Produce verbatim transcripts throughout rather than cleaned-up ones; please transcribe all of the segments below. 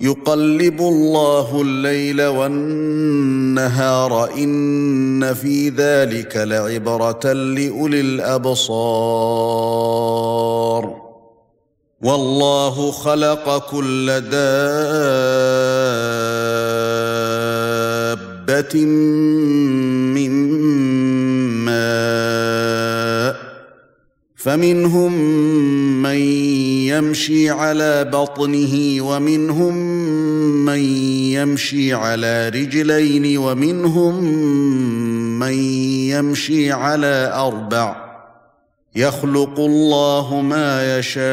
يقلب الله الليل والنهار إن في ذلك لعبرة لأولي الأبصار والله خلق كل دابة من ماء فمنهم من يمشي على بطنه ومنهم من يمشي على رجلين ومنهم من يمشي على أربع يخلق الله ما يشاء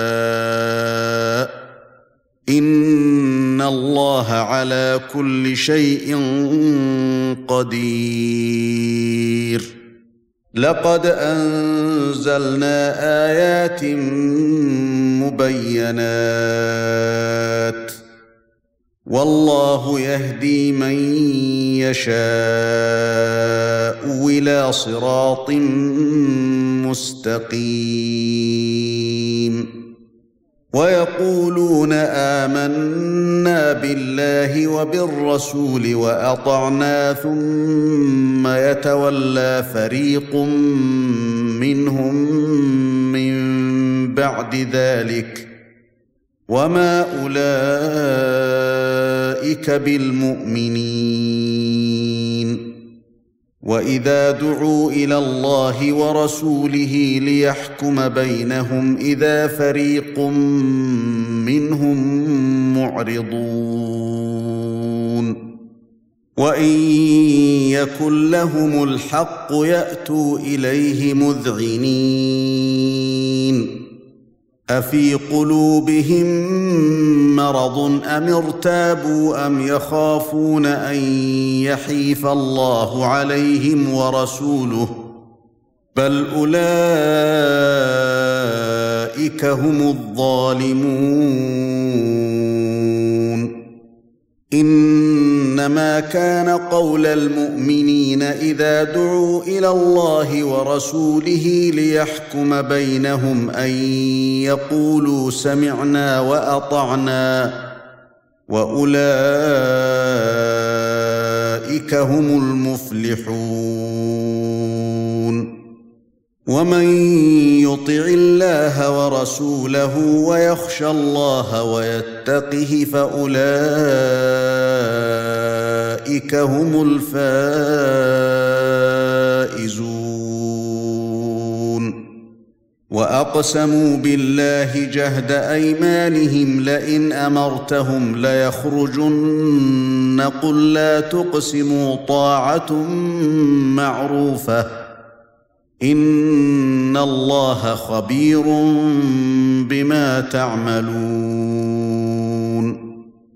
إن الله على كل شيء قدير لقد أنزلنا آيات مبينات والله يهدي من يشاء إلى صراط مستقيم ويقولون آمنا بالله وبالرسول وأطعنا ثم يتولى فريق منهم من بعد ذلك وما أولئك بالمؤمنين وإذا دعوا إلى الله ورسوله ليحكم بينهم إذا فريق منهم معرضون وإن يكن لهم الحق يأتوا إليه مذعنين أفي قلوبهم مرض أم ارتابوا أم يخافون أن يحيف الله عليهم ورسوله بل أولئك هم الظالمون إنما كان قول المؤمنين إذا دعوا إلى الله ورسوله ليحكم بينهم أن يقولوا سمعنا وأطعنا وأولئك هم المفلحون ومن يطع الله ورسوله ويخشى الله ويتقه فأولئك هم الفائزون وأقسموا بالله جهد أيمانهم لئن أمرتهم ليخرجن قل لا تقسموا طاعة معروفة إن الله خبير بما تعملون